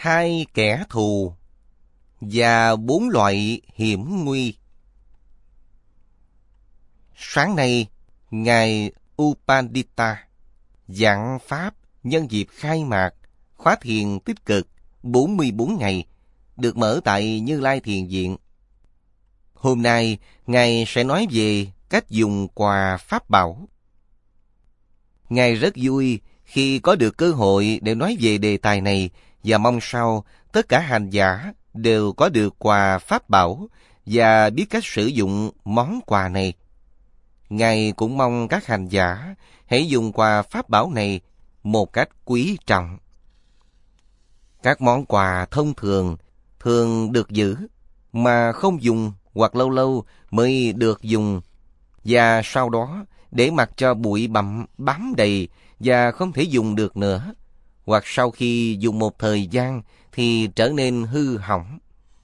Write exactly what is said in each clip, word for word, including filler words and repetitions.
hai kẻ thù và bốn loại hiểm nguy. Sáng nay, Ngài Upandita giảng Pháp nhân dịp khai mạc khóa thiền tích cực bốn mươi bốn ngày được mở tại Như Lai Thiền Viện. Hôm nay, Ngài sẽ nói về cách dùng quà Pháp bảo. Ngài rất vui khi có được cơ hội để nói về đề tài này và mong sao tất cả hành giả đều có được quà Pháp bảo và biết cách sử dụng món quà này. Ngài cũng mong các hành giả hãy dùng quà Pháp bảo này một cách quý trọng. Các món quà thông thường thường được giữ mà không dùng hoặc lâu lâu mới được dùng, và sau đó để mặc cho bụi bặm bám đầy và không thể dùng được nữa, hoặc sau khi dùng một thời gian thì trở nên hư hỏng.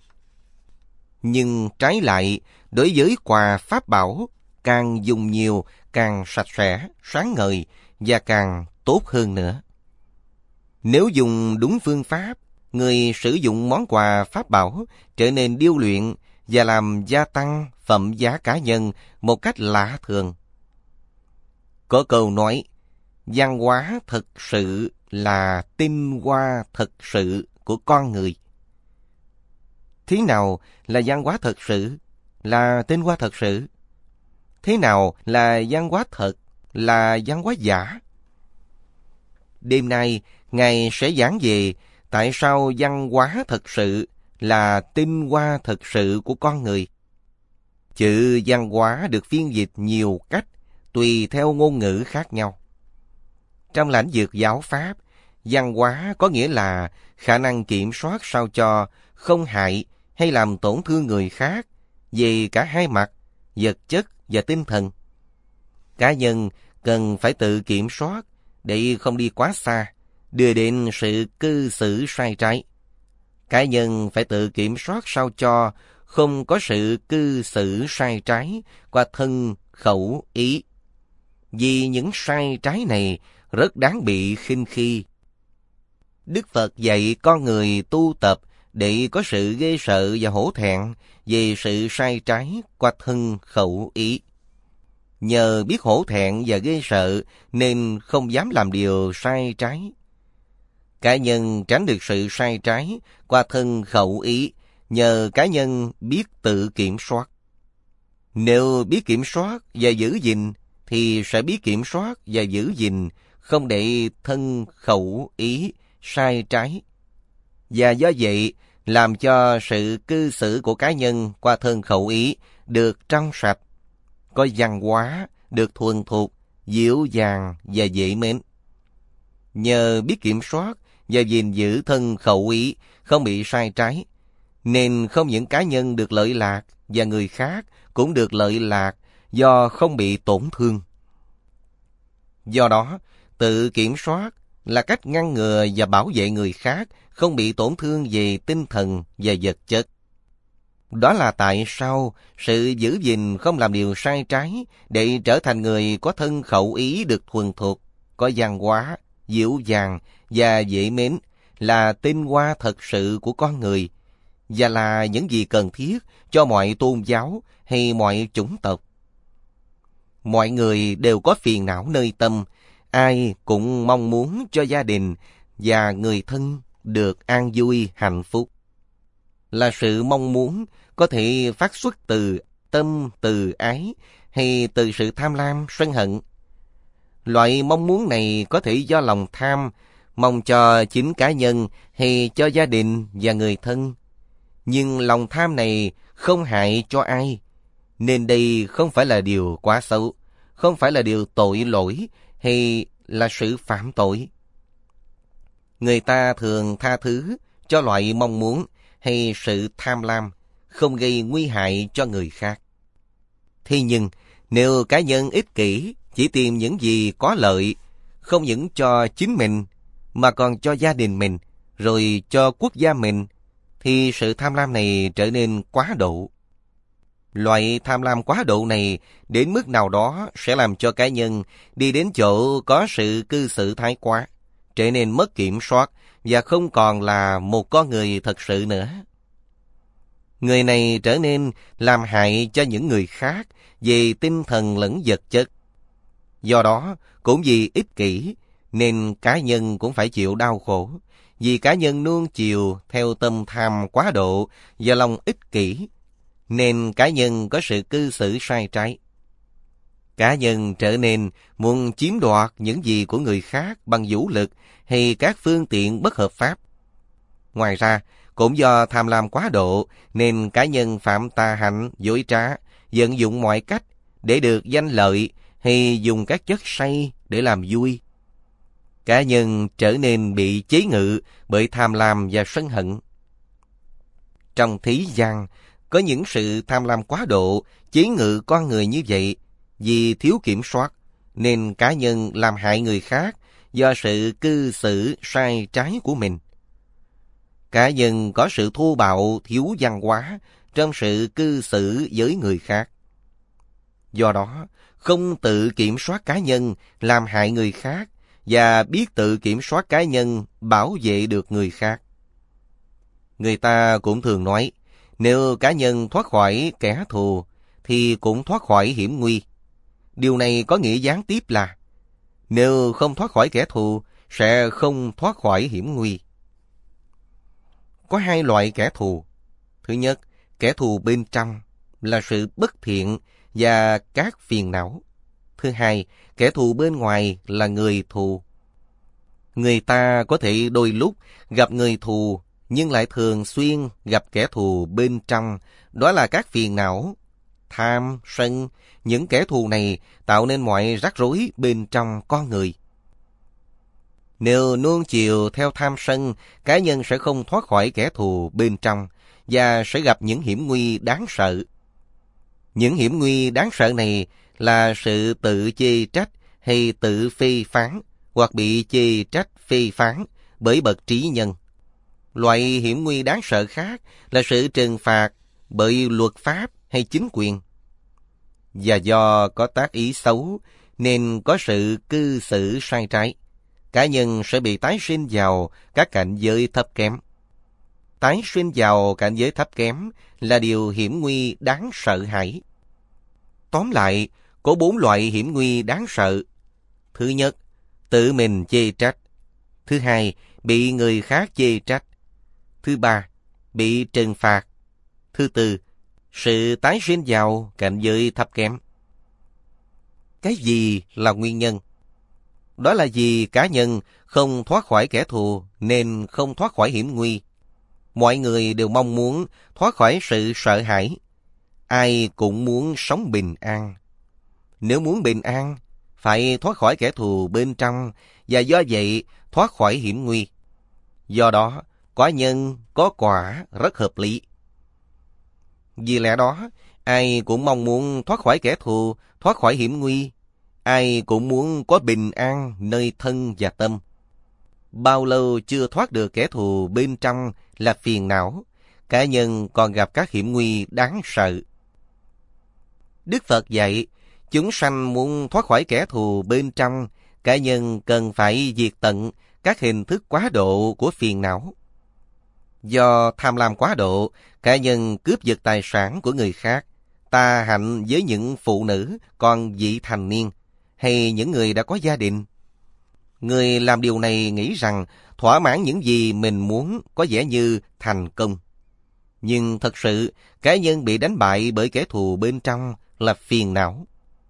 Nhưng trái lại, đối với quà Pháp bảo, càng dùng nhiều càng sạch sẽ, sáng ngời và càng tốt hơn nữa. Nếu dùng đúng phương pháp, người sử dụng món quà Pháp bảo trở nên điêu luyện và làm gia tăng phẩm giá cá nhân một cách lạ thường. Có câu nói, văn hóa thực sự là tinh hoa thực sự của con người. Thế nào là văn hóa thực sự, là tinh hoa thực sự? Thế nào là văn hóa thật, là văn hóa giả? Đêm nay, Ngài sẽ giảng về tại sao văn hóa thực sự là tinh hoa thực sự của con người. Chữ văn hóa được phiên dịch nhiều cách, tùy theo ngôn ngữ khác nhau. Trong lĩnh vực giáo pháp, văn hóa có nghĩa là khả năng kiểm soát sao cho không hại hay làm tổn thương người khác về cả hai mặt, vật chất và tinh thần. Cá nhân cần phải tự kiểm soát để không đi quá xa, đưa đến sự cư xử sai trái. Cá nhân phải tự kiểm soát sao cho không có sự cư xử sai trái qua thân, khẩu, ý. Vì những sai trái này rất đáng bị khinh khi. Đức Phật dạy con người tu tập để có sự ghê sợ và hổ thẹn về sự sai trái qua thân, khẩu, ý. Nhờ biết hổ thẹn và ghê sợ nên không dám làm điều sai trái. Cá nhân tránh được sự sai trái qua thân, khẩu, ý nhờ cá nhân biết tự kiểm soát. Nếu biết kiểm soát và giữ gìn thì sẽ biết kiểm soát và giữ gìn không để thân, khẩu, ý sai trái. Và do vậy làm cho sự cư xử của cá nhân qua thân, khẩu, ý được trong sạch, có văn hóa, được thuần thục, dịu dàng và dễ mến. Nhờ biết kiểm soát và gìn giữ thân, khẩu, ý không bị sai trái, nên không những cá nhân được lợi lạc và người khác cũng được lợi lạc do không bị tổn thương. Do đó, tự kiểm soát là cách ngăn ngừa và bảo vệ người khác không bị tổn thương về tinh thần và vật chất. Đó là tại sao sự giữ gìn không làm điều sai trái để trở thành người có thân, khẩu, ý được thuần thục, có văn hóa, dịu dàng và dễ mến là tinh hoa thật sự của con người, và là những gì cần thiết cho mọi tôn giáo hay mọi chủng tộc. Mọi người đều có phiền não nơi tâm, ai cũng mong muốn cho gia đình và người thân được an vui, hạnh phúc. Là sự mong muốn có thể phát xuất từ tâm từ ái hay từ sự tham lam, sân hận. Loại mong muốn này có thể do lòng tham, mong cho chính cá nhân hay cho gia đình và người thân. Nhưng lòng tham này không hại cho ai, nên đây không phải là điều quá xấu, không phải là điều tội lỗi hay là sự phạm tội. Người ta thường tha thứ cho loại mong muốn hay sự tham lam không gây nguy hại cho người khác. Thế nhưng, nếu cá nhân ích kỷ chỉ tìm những gì có lợi, không những cho chính mình mà còn cho gia đình mình, rồi cho quốc gia mình, thì sự tham lam này trở nên quá độ. Loại tham lam quá độ này đến mức nào đó sẽ làm cho cá nhân đi đến chỗ có sự cư xử thái quá, trở nên mất kiểm soát và không còn là một con người thật sự nữa. Người này trở nên làm hại cho những người khác về tinh thần lẫn vật chất. Do đó, cũng vì ích kỷ, nên cá nhân cũng phải chịu đau khổ, vì cá nhân nuông chiều theo tâm tham quá độ và lòng ích kỷ, nên cá nhân có sự cư xử sai trái. Cá nhân trở nên muốn chiếm đoạt những gì của người khác bằng vũ lực hay các phương tiện bất hợp pháp. Ngoài ra, cũng do tham lam quá độ nên cá nhân phạm tà hạnh, dối trá, vận dụng mọi cách để được danh lợi hay dùng các chất say để làm vui. Cá nhân trở nên bị chế ngự bởi tham lam và sân hận. Trong thế gian, có những sự tham lam quá độ chế ngự con người như vậy. Vì thiếu kiểm soát, nên cá nhân làm hại người khác do sự cư xử sai trái của mình. Cá nhân có sự thô bạo, thiếu văn hóa trong sự cư xử với người khác. Do đó, không tự kiểm soát cá nhân làm hại người khác và biết tự kiểm soát cá nhân bảo vệ được người khác. Người ta cũng thường nói, nếu cá nhân thoát khỏi kẻ thù thì cũng thoát khỏi hiểm nguy. Điều này có nghĩa gián tiếp là nếu không thoát khỏi kẻ thù sẽ không thoát khỏi hiểm nguy. Có hai loại kẻ thù. Thứ nhất, kẻ thù bên trong là sự bất thiện và các phiền não. Thứ hai, kẻ thù bên ngoài là người thù. Người ta có thể đôi lúc gặp người thù nhưng lại thường xuyên gặp kẻ thù bên trong, đó là các phiền não, tham, sân. Những kẻ thù này tạo nên mọi rắc rối bên trong con người. Nếu nuông chiều theo tham sân, cá nhân sẽ không thoát khỏi kẻ thù bên trong và sẽ gặp những hiểm nguy đáng sợ. Những hiểm nguy đáng sợ này là sự tự chê trách hay tự phê phán, hoặc bị chê trách phê phán bởi bậc trí nhân. Loại hiểm nguy đáng sợ khác là sự trừng phạt bởi luật pháp hay chính quyền. Và do có tác ý xấu nên có sự cư xử sai trái, cá nhân sẽ bị tái sinh vào các cảnh giới thấp kém. Tái sinh vào cảnh giới thấp kém là điều hiểm nguy đáng sợ hãi. Tóm lại, có bốn loại hiểm nguy đáng sợ. Thứ nhất, tự mình chê trách. Thứ hai, bị người khác chê trách. Thứ ba, bị trừng phạt. Thứ tư, sự tái sinh vào cảnh giới thấp kém. Cái gì là nguyên nhân? Đó là vì cá nhân không thoát khỏi kẻ thù nên không thoát khỏi hiểm nguy. Mọi người đều mong muốn thoát khỏi sự sợ hãi. Ai cũng muốn sống bình an. Nếu muốn bình an, phải thoát khỏi kẻ thù bên trong và do vậy thoát khỏi hiểm nguy. Do đó, có nhân, có quả rất hợp lý. Vì lẽ đó, ai cũng mong muốn thoát khỏi kẻ thù, thoát khỏi hiểm nguy. Ai cũng muốn có bình an nơi thân và tâm. Bao lâu chưa thoát được kẻ thù bên trong là phiền não, cá nhân còn gặp các hiểm nguy đáng sợ. Đức Phật dạy, chúng sanh muốn thoát khỏi kẻ thù bên trong, cá nhân cần phải diệt tận các hình thức quá độ của phiền não. Do tham lam quá độ, cá nhân cướp giật tài sản của người khác, tà hạnh với những phụ nữ còn vị thành niên, hay những người đã có gia đình. Người làm điều này nghĩ rằng thỏa mãn những gì mình muốn có vẻ như thành công. Nhưng thật sự, cá nhân bị đánh bại bởi kẻ thù bên trong là phiền não.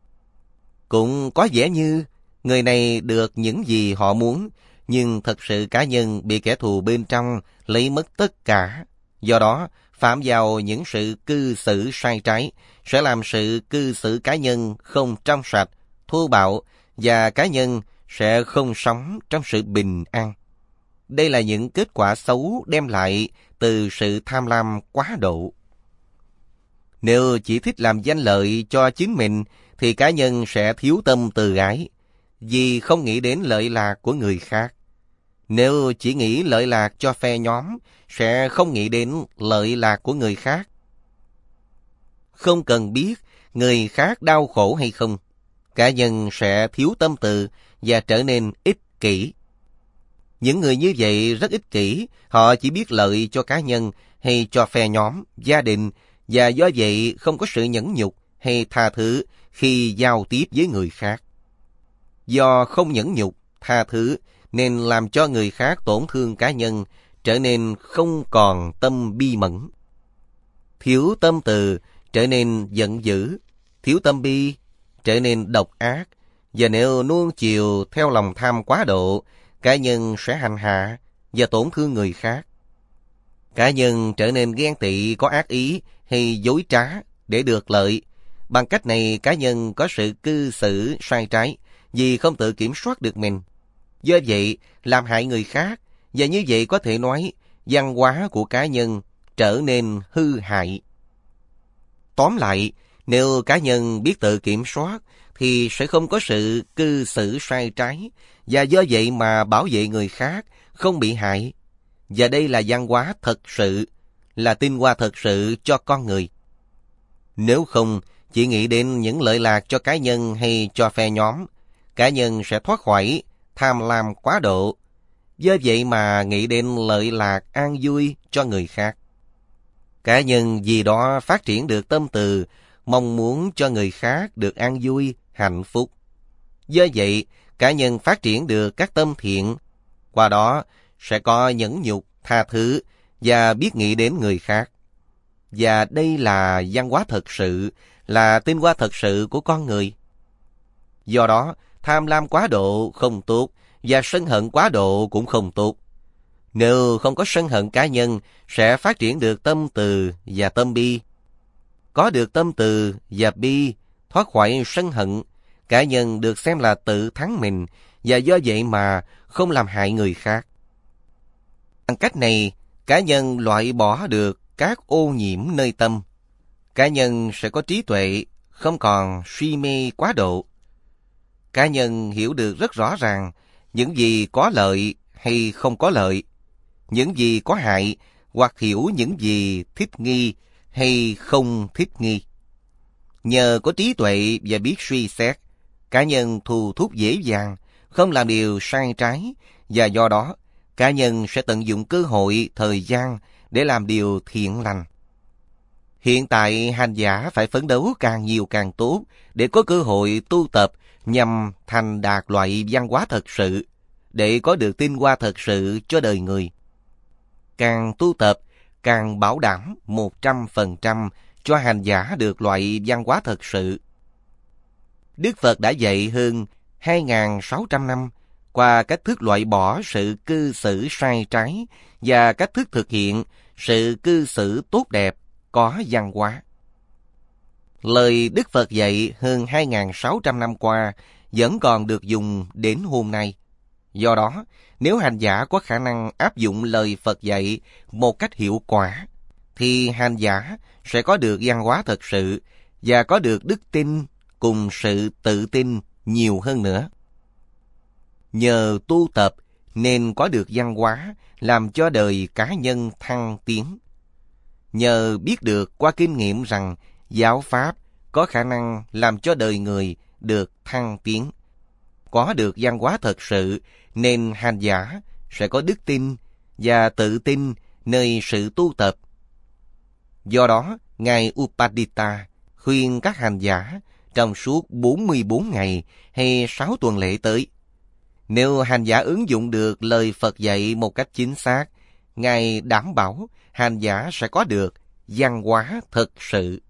Cũng có vẻ như người này được những gì họ muốn, nhưng thật sự cá nhân bị kẻ thù bên trong lấy mất tất cả. Do đó, phạm vào những sự cư xử sai trái sẽ làm sự cư xử cá nhân không trong sạch, thô bạo, và cá nhân sẽ không sống trong sự bình an. Đây là những kết quả xấu đem lại từ sự tham lam quá độ. Nếu chỉ thích làm danh lợi cho chính mình, thì cá nhân sẽ thiếu tâm từ ái, vì không nghĩ đến lợi lạc của người khác. Nếu chỉ nghĩ lợi lạc cho phe nhóm, sẽ không nghĩ đến lợi lạc của người khác. Không cần biết người khác đau khổ hay không, cá nhân sẽ thiếu tâm từ và trở nên ích kỷ. Những người như vậy rất ích kỷ, họ chỉ biết lợi cho cá nhân hay cho phe nhóm, gia đình, và do vậy không có sự nhẫn nhục hay tha thứ khi giao tiếp với người khác. Do không nhẫn nhục, tha thứ nên làm cho người khác tổn thương cá nhân, trở nên không còn tâm bi mẫn. Thiếu tâm từ trở nên giận dữ, thiếu tâm bi trở nên độc ác, và nếu nuông chiều theo lòng tham quá độ, cá nhân sẽ hành hạ và tổn thương người khác. Cá nhân trở nên ghen tị, có ác ý hay dối trá để được lợi. Bằng cách này, cá nhân có sự cư xử sai trái vì không tự kiểm soát được mình. Do vậy, làm hại người khác, và như vậy có thể nói văn hóa của cá nhân trở nên hư hại. Tóm lại, nếu cá nhân biết tự kiểm soát thì sẽ không có sự cư xử sai trái, và do vậy mà bảo vệ người khác không bị hại. Và đây là văn hóa thật sự, là tinh hoa thật sự cho con người. Nếu không, chỉ nghĩ đến những lợi lạc cho cá nhân hay cho phe nhóm, cá nhân sẽ thoát khỏi tham lam quá độ. Do vậy mà nghĩ đến lợi lạc an vui cho người khác. Cá nhân vì đó phát triển được tâm từ, mong muốn cho người khác được an vui, hạnh phúc. Do vậy, cá nhân phát triển được các tâm thiện, qua đó sẽ có nhẫn nhục, tha thứ và biết nghĩ đến người khác. Và đây là văn hóa thật sự, là tinh hoa thật sự của con người. Do đó, tham lam quá độ không tốt, và sân hận quá độ cũng không tốt. Nếu không có sân hận, cá nhân sẽ phát triển được tâm từ và tâm bi. Có được tâm từ và bi, thoát khỏi sân hận, cá nhân được xem là tự thắng mình, và do vậy mà không làm hại người khác. Bằng cách này, cá nhân loại bỏ được các ô nhiễm nơi tâm. Cá nhân sẽ có trí tuệ, không còn suy mê quá độ. Cá nhân hiểu được rất rõ ràng những gì có lợi hay không có lợi, những gì có hại, hoặc hiểu những gì thích nghi hay không thích nghi. Nhờ có trí tuệ và biết suy xét, cá nhân thu thúc dễ dàng, không làm điều sai trái, và do đó, cá nhân sẽ tận dụng cơ hội, thời gian để làm điều thiện lành. Hiện tại, hành giả phải phấn đấu càng nhiều càng tốt để có cơ hội tu tập nhằm thành đạt loại văn hóa thật sự, để có được tinh hoa thật sự cho đời người. Càng tu tập, càng bảo đảm một trăm phần trăm cho hành giả được loại văn hóa thật sự. Đức Phật đã dạy hơn hai nghìn sáu trăm năm qua cách thức loại bỏ sự cư xử sai trái và cách thức thực hiện sự cư xử tốt đẹp, có văn hóa. Lời Đức Phật dạy hơn hai nghìn sáu trăm năm qua vẫn còn được dùng đến hôm nay. Do đó, nếu hành giả có khả năng áp dụng lời Phật dạy một cách hiệu quả, thì hành giả sẽ có được văn hóa thật sự và có được đức tin cùng sự tự tin nhiều hơn nữa. Nhờ tu tập nên có được văn hóa làm cho đời cá nhân thăng tiến. Nhờ biết được qua kinh nghiệm rằng giáo pháp có khả năng làm cho đời người được thăng tiến. Có được văn hóa thật sự nên hành giả sẽ có đức tin và tự tin nơi sự tu tập. Do đó, Ngài Upadita khuyên các hành giả trong suốt bốn mươi bốn ngày hay sáu tuần lễ tới, nếu hành giả ứng dụng được lời Phật dạy một cách chính xác, Ngài đảm bảo hành giả sẽ có được văn hóa thật sự.